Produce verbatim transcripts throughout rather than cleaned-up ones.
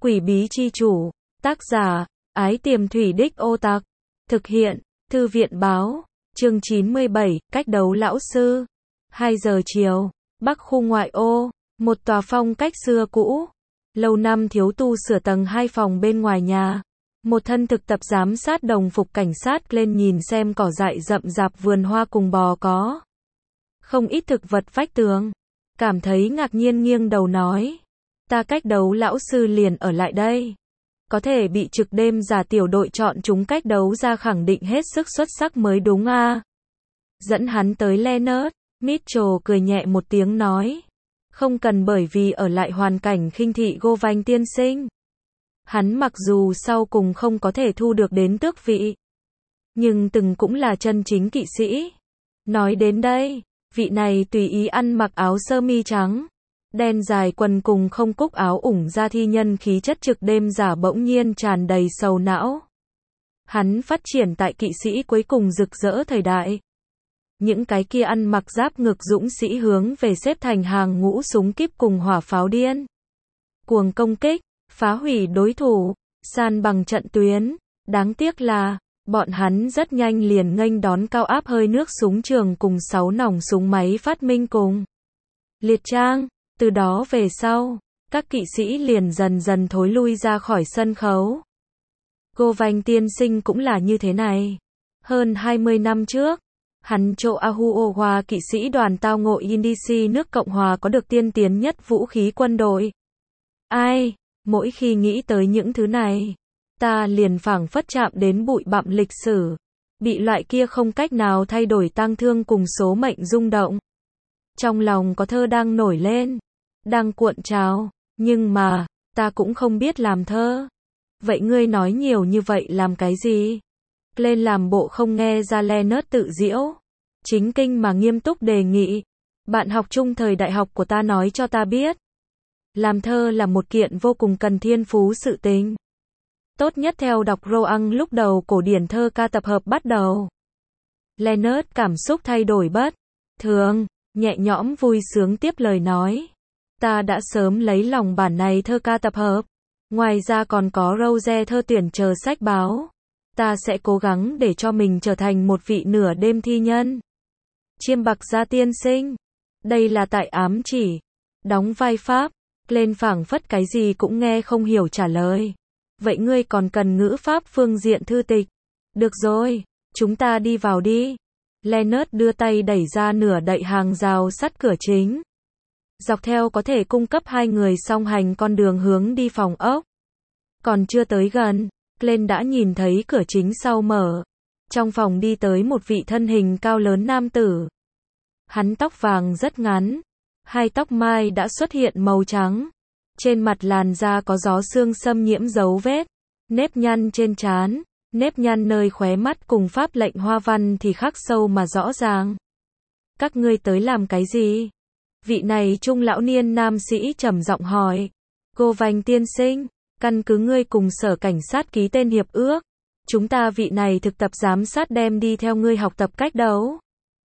Quỷ bí chi chủ. Tác giả, Ái Tiềm Thủy Đích Ô Tặc. Thực hiện, Thư viện báo. Chương chín mươi bảy, cách đấu lão sư. hai giờ chiều, Bắc khu ngoại ô, một tòa phong cách xưa cũ. Lâu năm thiếu tu sửa tầng hai phòng bên ngoài nhà. Một thân thực tập giám sát đồng phục cảnh sát lên nhìn xem cỏ dại rậm rạp vườn hoa cùng bò có. Không ít thực vật vách tường. Cảm thấy ngạc nhiên nghiêng đầu nói. Ta cách đấu lão sư liền ở lại đây. Có thể bị trực đêm giả tiểu đội chọn chúng cách đấu ra khẳng định hết sức xuất sắc mới đúng a. À. Dẫn hắn tới Leonard, Mitchell cười nhẹ một tiếng nói. Không cần bởi vì ở lại hoàn cảnh khinh thị Govan tiên sinh. Hắn mặc dù sau cùng không có thể thu được đến tước vị, nhưng từng cũng là chân chính kỵ sĩ. Nói đến đây, vị này tùy ý ăn mặc áo sơ mi trắng, đen dài quần cùng không cúc áo ủng ra thi nhân khí chất trực đêm giả bỗng nhiên tràn đầy sầu não. Hắn phát triển tại kỵ sĩ cuối cùng rực rỡ thời đại. Những cái kia ăn mặc giáp ngực dũng sĩ hướng về xếp thành hàng ngũ súng kíp cùng hỏa pháo điên. Cuồng công kích, phá hủy đối thủ, san bằng trận tuyến. Đáng tiếc là, bọn hắn rất nhanh liền nghênh đón cao áp hơi nước súng trường cùng sáu nòng súng máy phát minh cùng liệt trang. Từ đó về sau, các kỵ sĩ liền dần dần thối lui ra khỏi sân khấu. Govan tiên sinh cũng là như thế này. Hơn hai mươi năm trước, hắn chỗ Ahuowa kỵ sĩ đoàn tao ngộ Indici nước Cộng Hòa có được tiên tiến nhất vũ khí quân đội. Ai, mỗi khi nghĩ tới những thứ này, ta liền phảng phất chạm đến bụi bặm lịch sử, bị loại kia không cách nào thay đổi tang thương cùng số mệnh rung động. Trong lòng có thơ đang nổi lên, đang cuộn trào, nhưng mà, ta cũng không biết làm thơ. Vậy ngươi nói nhiều như vậy làm cái gì? Lên làm bộ không nghe ra Leonard tự giễu. Chính kinh mà nghiêm túc đề nghị. Bạn học chung thời đại học của ta nói cho ta biết. Làm thơ là một kiện vô cùng cần thiên phú sự tình. Tốt nhất theo đọc Roang lúc đầu cổ điển thơ ca tập hợp bắt đầu. Leonard cảm xúc thay đổi bất thường, nhẹ nhõm vui sướng tiếp lời nói. Ta đã sớm lấy lòng bản này thơ ca tập hợp. Ngoài ra còn có Rose thơ tuyển chờ sách báo. Ta sẽ cố gắng để cho mình trở thành một vị nửa đêm thi nhân. Chiêm bạc gia tiên sinh. Đây là tại ám chỉ. Đóng vai Pháp. Lên phảng phất cái gì cũng nghe không hiểu trả lời. Vậy ngươi còn cần ngữ pháp phương diện thư tịch. Được rồi, chúng ta đi vào đi. Leonard đưa tay đẩy ra nửa đậy hàng rào sắt cửa chính. Dọc theo có thể cung cấp hai người song hành con đường hướng đi phòng ốc. Còn chưa tới gần, Glenn đã nhìn thấy cửa chính sau mở. Trong phòng đi tới một vị thân hình cao lớn nam tử. Hắn tóc vàng rất ngắn. Hai tóc mai đã xuất hiện màu trắng. Trên mặt làn da có gió sương xâm nhiễm dấu vết. Nếp nhăn trên trán, nếp nhăn nơi khóe mắt cùng pháp lệnh hoa văn thì khắc sâu mà rõ ràng. Các ngươi tới làm cái gì? Vị này trung lão niên nam sĩ trầm giọng hỏi. Govan tiên sinh, căn cứ ngươi cùng sở cảnh sát ký tên hiệp ước. Chúng ta vị này thực tập giám sát đem đi theo ngươi học tập cách đấu.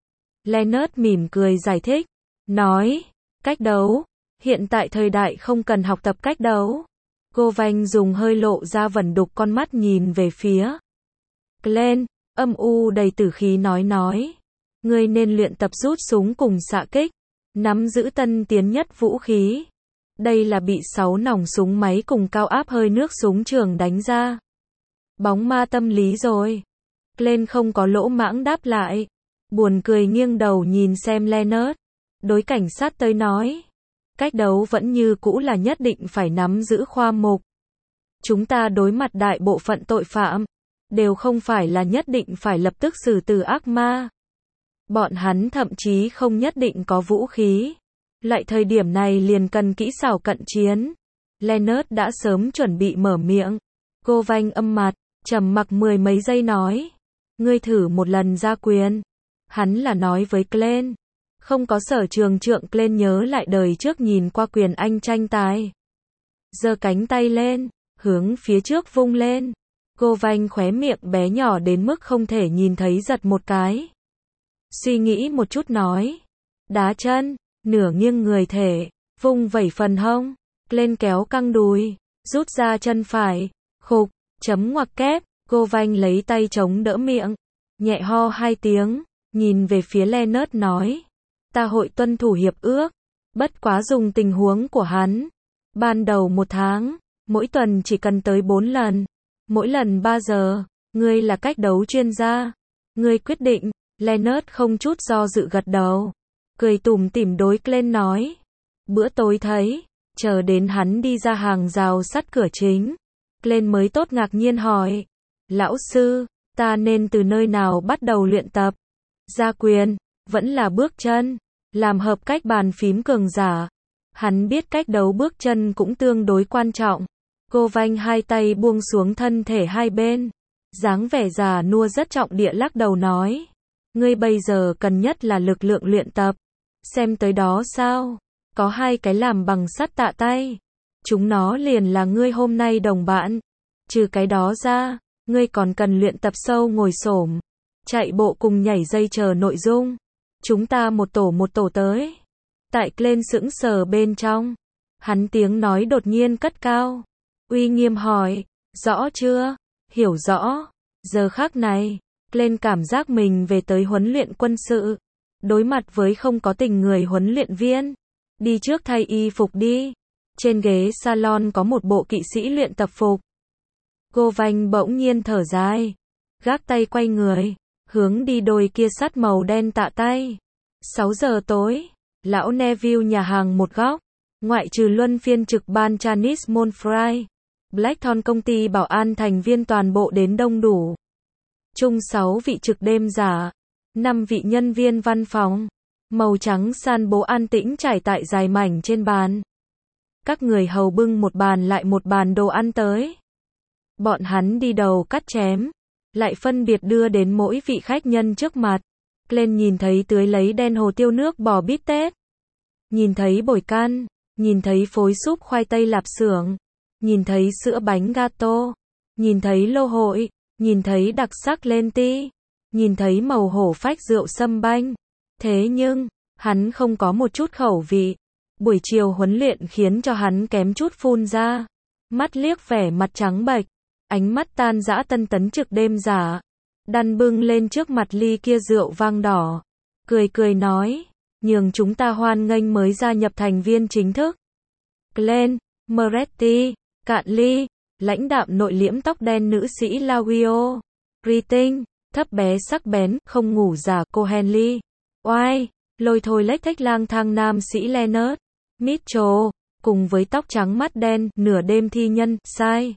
Leonard mỉm cười giải thích. Nói, cách đấu, hiện tại thời đại không cần học tập cách đấu. Govan dùng hơi lộ ra vẩn đục con mắt nhìn về phía Glenn, âm u đầy tử khí nói nói. Ngươi nên luyện tập rút súng cùng xạ kích, nắm giữ tân tiến nhất vũ khí. Đây là bị sáu nòng súng máy cùng cao áp hơi nước súng trường đánh ra. Bóng ma tâm lý rồi. Glenn không có lỗ mãng đáp lại. Buồn cười nghiêng đầu nhìn xem Leonard. Đối cảnh sát tới nói. Cách đấu vẫn như cũ là nhất định phải nắm giữ khoa mục. Chúng ta đối mặt đại bộ phận tội phạm. Đều không phải là nhất định phải lập tức xử tử ác ma. Bọn hắn thậm chí không nhất định có vũ khí. Loại thời điểm này liền cần kỹ xảo cận chiến. Leonard đã sớm chuẩn bị mở miệng. Govan âm mặt, trầm mặc mười mấy giây nói. Ngươi thử một lần ra quyền. Hắn là nói với Glenn. Không có sở trường trượng. Glenn nhớ lại đời trước nhìn qua quyền anh tranh tài. Giơ cánh tay lên, hướng phía trước vung lên. Govan khóe miệng bé nhỏ đến mức không thể nhìn thấy giật một cái. Suy nghĩ một chút nói. Đá chân, nửa nghiêng người thể, vung vẩy phần hông. Glenn kéo căng đùi, rút ra chân phải, khục, chấm ngoặc kép, Govanh lấy tay chống đỡ miệng, nhẹ ho hai tiếng, nhìn về phía Leonard nói, ta hội tuân thủ hiệp ước, bất quá dùng tình huống của hắn. Ban đầu một tháng, mỗi tuần chỉ cần tới bốn lần, mỗi lần ba giờ, ngươi là cách đấu chuyên gia. Ngươi quyết định, Leonard không chút do dự gật đầu, cười tủm tỉm đối Glenn nói. Bữa tối thấy, chờ đến hắn đi ra hàng rào sắt cửa chính, Glenn mới tốt ngạc nhiên hỏi, lão sư, ta nên từ nơi nào bắt đầu luyện tập? Gia quyền, vẫn là bước chân, làm hợp cách bàn phím cường giả. Hắn biết cách đấu bước chân cũng tương đối quan trọng. Govanh hai tay buông xuống thân thể hai bên, dáng vẻ già nua rất trọng địa lắc đầu nói, ngươi bây giờ cần nhất là lực lượng luyện tập. Xem tới đó sao? Có hai cái làm bằng sắt tạ tay. Chúng nó liền là ngươi hôm nay đồng bạn. Trừ cái đó ra, ngươi còn cần luyện tập sâu ngồi xổm, chạy bộ cùng nhảy dây chờ nội dung. Chúng ta một tổ một tổ tới. Tại Glenn sững sờ bên trong, hắn tiếng nói đột nhiên cất cao, uy nghiêm hỏi, rõ chưa? Hiểu rõ. Giờ khắc này, Glenn cảm giác mình về tới huấn luyện quân sự, đối mặt với không có tình người huấn luyện viên. Đi trước thay y phục đi. Trên ghế salon có một bộ kỵ sĩ luyện tập phục. Govanh bỗng nhiên thở dài, gác tay quay người, hướng đi đôi kia sắt màu đen tạ tay. sáu giờ tối, lão Neville nhà hàng một góc, ngoại trừ luân phiên trực ban Janice Monfry, Blackthorn công ty bảo an thành viên toàn bộ đến đông đủ. Chung sáu vị trực đêm giả, năm vị nhân viên văn phòng, màu trắng san bố an tĩnh trải tại dài mảnh trên bàn. Các người hầu bưng một bàn lại một bàn đồ ăn tới. Bọn hắn đi đầu cắt chém, lại phân biệt đưa đến mỗi vị khách nhân trước mặt. Glenn nhìn thấy tưới lấy đen hồ tiêu nước bò bít tết, nhìn thấy bồi can, nhìn thấy phối súp khoai tây lạp xưởng, nhìn thấy sữa bánh gato, nhìn thấy lô hội, nhìn thấy đặc sắc lên ti, nhìn thấy màu hổ phách rượu sâm banh. Thế nhưng, hắn không có một chút khẩu vị. Buổi chiều huấn luyện khiến cho hắn kém chút phun ra. Mắt liếc vẻ mặt trắng bệch, ánh mắt tan rã tân tấn trực đêm giả. Đan bưng lên trước mặt ly kia rượu vang đỏ, cười cười nói, nhường chúng ta hoan nghênh mới gia nhập thành viên chính thức. Glenn, Moretti, cạn ly, lãnh đạm nội liễm tóc đen nữ sĩ Lawio, Riting, thấp bé sắc bén, không ngủ giả cô Henley, oai, lôi thôi lếch thếch lang thang nam sĩ Leonard, Mitchell, cùng với tóc trắng mắt đen, nửa đêm thi nhân, sai.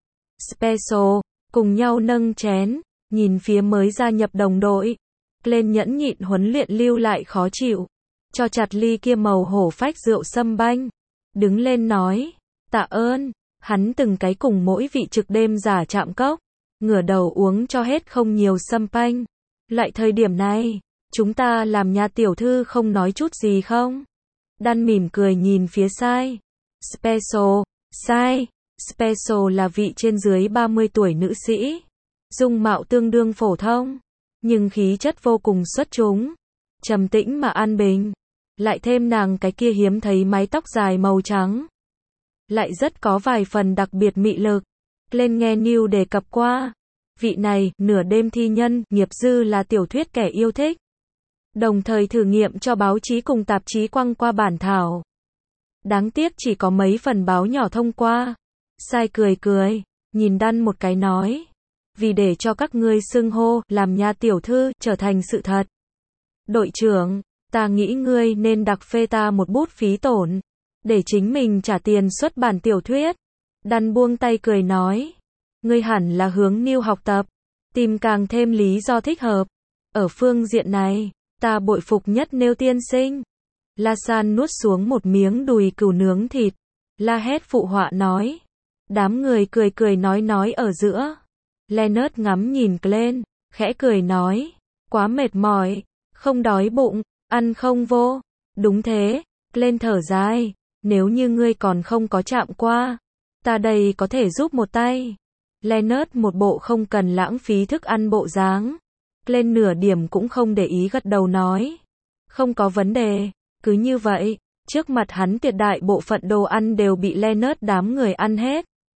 Special, cùng nhau nâng chén, nhìn phía mới gia nhập đồng đội. Glenn nhẫn nhịn huấn luyện lưu lại khó chịu, cho chặt ly kia màu hổ phách rượu sâm banh, đứng lên nói, tạ ơn. Hắn từng cái cùng mỗi vị trực đêm giả chạm cốc, ngửa đầu uống cho hết không nhiều sâm banh. Lại thời điểm này, chúng ta làm nhà tiểu thư không nói chút gì không? Đan mỉm cười nhìn phía sai. Special, sai. Special là vị trên dưới ba mươi tuổi nữ sĩ. Dung mạo tương đương phổ thông, nhưng khí chất vô cùng xuất chúng. Trầm tĩnh mà an bình. Lại thêm nàng cái kia hiếm thấy mái tóc dài màu trắng, lại rất có vài phần đặc biệt mị lực. Glenn nghe Neil đề cập qua. Vị này, nửa đêm thi nhân, nghiệp dư là tiểu thuyết kẻ yêu thích. Đồng thời thử nghiệm cho báo chí cùng tạp chí quăng qua bản thảo. Đáng tiếc chỉ có mấy phần báo nhỏ thông qua. Sai cười cười, nhìn Đan một cái nói. Vì để cho các ngươi xưng hô, làm nhà tiểu thư, trở thành sự thật. Đội trưởng, ta nghĩ ngươi nên đặc phê ta một bút phí tổn, để chính mình trả tiền xuất bản tiểu thuyết. Đan buông tay cười nói. Ngươi hẳn là hướng Neil học tập, tìm càng thêm lý do thích hợp. Ở phương diện này, ta bội phục nhất Neil tiên sinh. La San nuốt xuống một miếng đùi cừu nướng thịt. La hét phụ họa nói. Đám người cười cười nói nói ở giữa. Leonard ngắm nhìn Glenn, khẽ cười nói. Quá mệt mỏi, không đói bụng, ăn không vô. Đúng thế, Glenn thở dài. Nếu như ngươi còn không có chạm qua, ta đây có thể giúp một tay. Leonard một bộ không cần lãng phí thức ăn bộ dáng. Glenn nửa điểm cũng không để ý gật đầu nói. Không có vấn đề. Cứ như vậy, trước mặt hắn tuyệt đại bộ phận đồ ăn đều bị Leonard đám người ăn hết.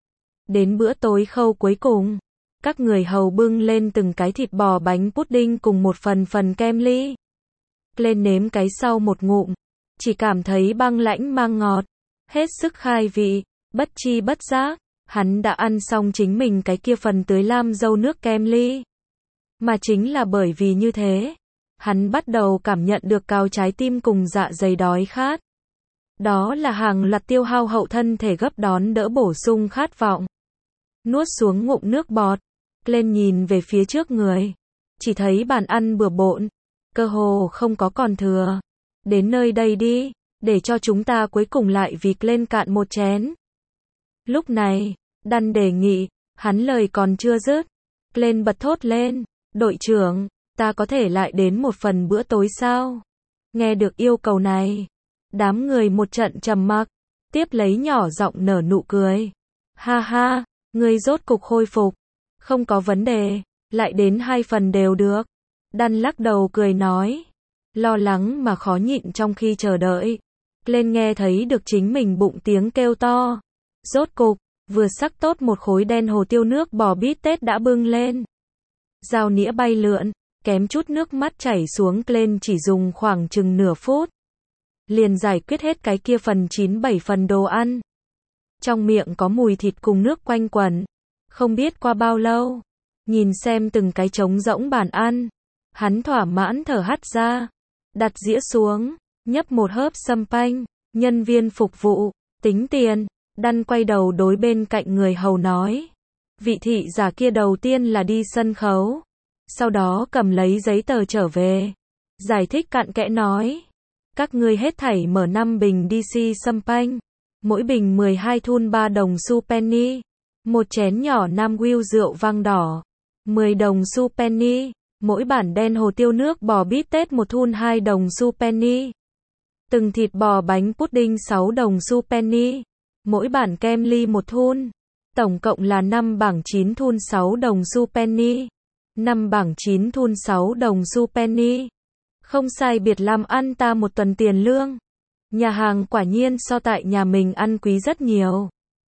Đến bữa tối khâu cuối cùng, các người hầu bưng lên từng cái thịt bò bánh pudding cùng một phần phần kem ly. Lên nếm cái sau một ngụm, chỉ cảm thấy băng lãnh mang ngọt, hết sức khai vị, bất chi bất giác, hắn đã ăn xong chính mình cái kia phần tưới lam dâu nước kem ly. Mà chính là bởi vì như thế, hắn bắt đầu cảm nhận được cao trái tim cùng dạ dày đói khát. Đó là hàng loạt tiêu hao hậu thân thể gấp đón đỡ bổ sung khát vọng. Nuốt xuống ngụm nước bọt, lên nhìn về phía trước người, chỉ thấy bàn ăn bừa bộn, cơ hồ không có còn thừa. Đến nơi đây đi, để cho chúng ta cuối cùng lại vì lên cạn một chén. Lúc này, Đan đề nghị, hắn lời còn chưa dứt, lên bật thốt lên, đội trưởng, ta có thể lại đến một phần bữa tối sao? Nghe được yêu cầu này, đám người một trận trầm mặc, tiếp lấy nhỏ giọng nở nụ cười. Ha ha, ngươi rốt cục khôi phục, không có vấn đề, lại đến hai phần đều được. Đan lắc đầu cười nói, lo lắng mà khó nhịn trong khi chờ đợi. Lên nghe thấy được chính mình bụng tiếng kêu to. Rốt cục, vừa sắc tốt một khối đen hồ tiêu nước bò bít tết đã bưng lên. Dao nĩa bay lượn, kém chút nước mắt chảy xuống. Lên chỉ dùng khoảng chừng nửa phút, liền giải quyết hết cái kia phần chín bảy phần đồ ăn. Trong miệng có mùi thịt cùng nước quanh quẩn. Không biết qua bao lâu, nhìn xem từng cái trống rỗng bàn ăn, hắn thỏa mãn thở hắt ra, đặt dĩa xuống, nhấp một hớp sâm panh. Nhân viên phục vụ, tính tiền. Đan quay đầu đối bên cạnh người hầu nói, vị thị giả kia đầu tiên là đi sân khấu, sau đó cầm lấy giấy tờ trở về, giải thích cặn kẽ nói, các ngươi hết thảy mở năm bình đê xê sâm panh, mỗi bình mười hai thun ba đồng xu penny, một chén nhỏ Nam Will rượu vang đỏ, mười đồng xu penny, mỗi bản đen hồ tiêu nước bò bít tết một thun hai đồng xu penny, từng thịt bò bánh pudding sáu đồng xu penny, mỗi bản kem ly một thun, tổng cộng là năm bảng chín thun sáu đồng xu penny, năm bảng chín thun sáu đồng xu penny. Không sai biệt làm ăn ta một tuần tiền lương. Nhà hàng quả nhiên so tại nhà mình ăn quý rất nhiều.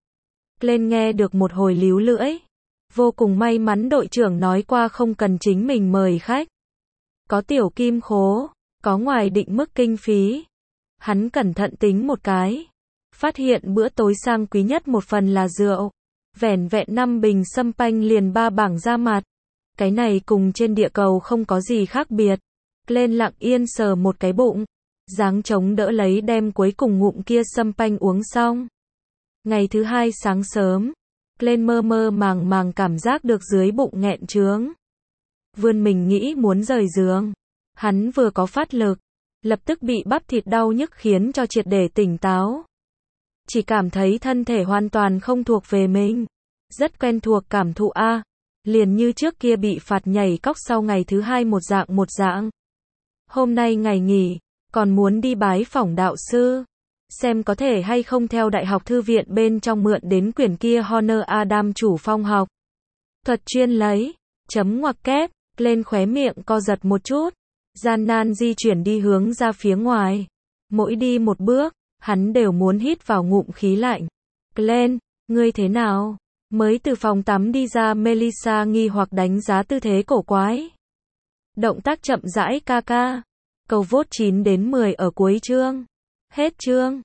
Lên nghe được một hồi líu lưỡi. Vô cùng may mắn đội trưởng nói qua không cần chính mình mời khách. Có tiểu kim khố, có ngoài định mức kinh phí. Hắn cẩn thận tính một cái. Phát hiện bữa tối sang quý nhất một phần là rượu. Vẻn vẹn năm bình sâm panh liền ba bảng ra mặt. Cái này cùng trên địa cầu không có gì khác biệt. Lên lặng yên sờ một cái bụng, dáng chống đỡ lấy đem cuối cùng ngụm kia sâm panh uống xong. Ngày thứ hai sáng sớm, lên mơ mơ màng màng cảm giác được dưới bụng nghẹn trướng. Vươn mình nghĩ muốn rời giường. Hắn vừa có phát lực, lập tức bị bắp thịt đau nhức khiến cho triệt để tỉnh táo. Chỉ cảm thấy thân thể hoàn toàn không thuộc về mình. Rất quen thuộc cảm thụ a, liền như trước kia bị phạt nhảy cóc sau ngày thứ hai một dạng một dạng. Hôm nay ngày nghỉ, còn muốn đi bái phỏng đạo sư, xem có thể hay không theo đại học thư viện bên trong mượn đến quyển kia Honor Adam chủ phong học. Thuật chuyên lấy, chấm ngoặc kép, lên khóe miệng co giật một chút, gian nan di chuyển đi hướng ra phía ngoài. Mỗi đi một bước, hắn đều muốn hít vào ngụm khí lạnh. Lên, ngươi thế nào? Mới từ phòng tắm đi ra Melissa nghi hoặc đánh giá tư thế cổ quái. Động tác chậm rãi ca ca. Cầu vote chín đến mười ở cuối chương. Hết chương.